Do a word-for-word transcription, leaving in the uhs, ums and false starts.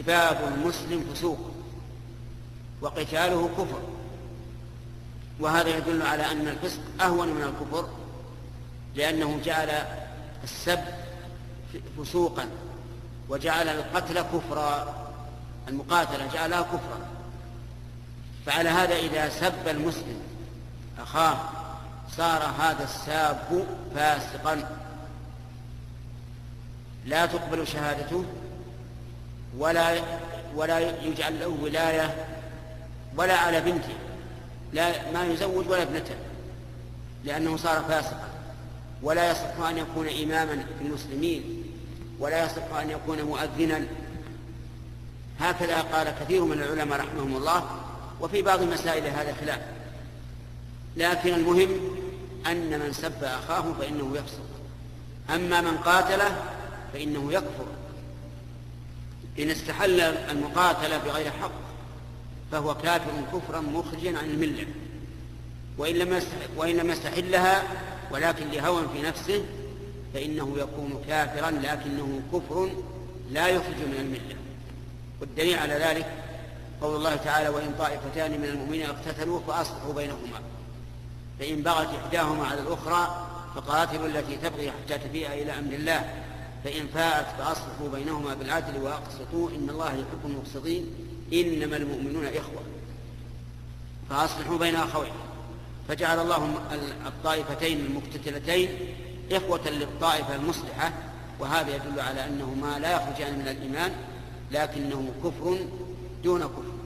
باب المسلم فسوق وقتاله كفر، وهذا يدل على أن الفسق أهون من الكفر، لأنه جعل السب فسوقا وجعل القتل كفرا، المقاتلة جعلها كفرا. فعلى هذا إذا سب المسلم أخاه صار هذا الساب فاسقا، لا تقبل شهادته ولا ولا يجعل له ولاية ولا على بنته، لا ما يزوج ولا ابنته، لأنه صار فاسقا. ولا يصح أن يكون إماما في المسلمين، ولا يصح أن يكون مؤذنا. هكذا قال كثير من العلماء رحمهم الله، وفي بعض المسائل هذا خلاف. لكن المهم أن من سب أخاه فإنه يفسق، أما من قاتله فإنه يكفر. إن استحل المقاتلة بغير حق فهو كافر كفرا مخرجا عن الملة، وإن لم يستحلها ولكن لهوى في نفسه فإنه يكون كافرا، لكنه كفر لا يخرج من الملة. والدليل على ذلك قول الله تعالى: وإن طائفتان من المؤمنين اقتتلوا فأصلحوا بينهما، فإن بغت إحداهما على الأخرى فقاتلوا التي تبغي حتى تفيء إلى أمر الله، فإن فاءت فأصلحوا بينهما بالعدل وأقسطوا إن الله يحب المقسطين، إنما المؤمنون إخوة فأصلحوا بين أخوين. فجعل الله الطائفتين المقتتلتين إخوة للطائفة المصلحة، وهذا يدل على أنهما لا يخرجان من الإيمان، لكنه كفر دون كفر.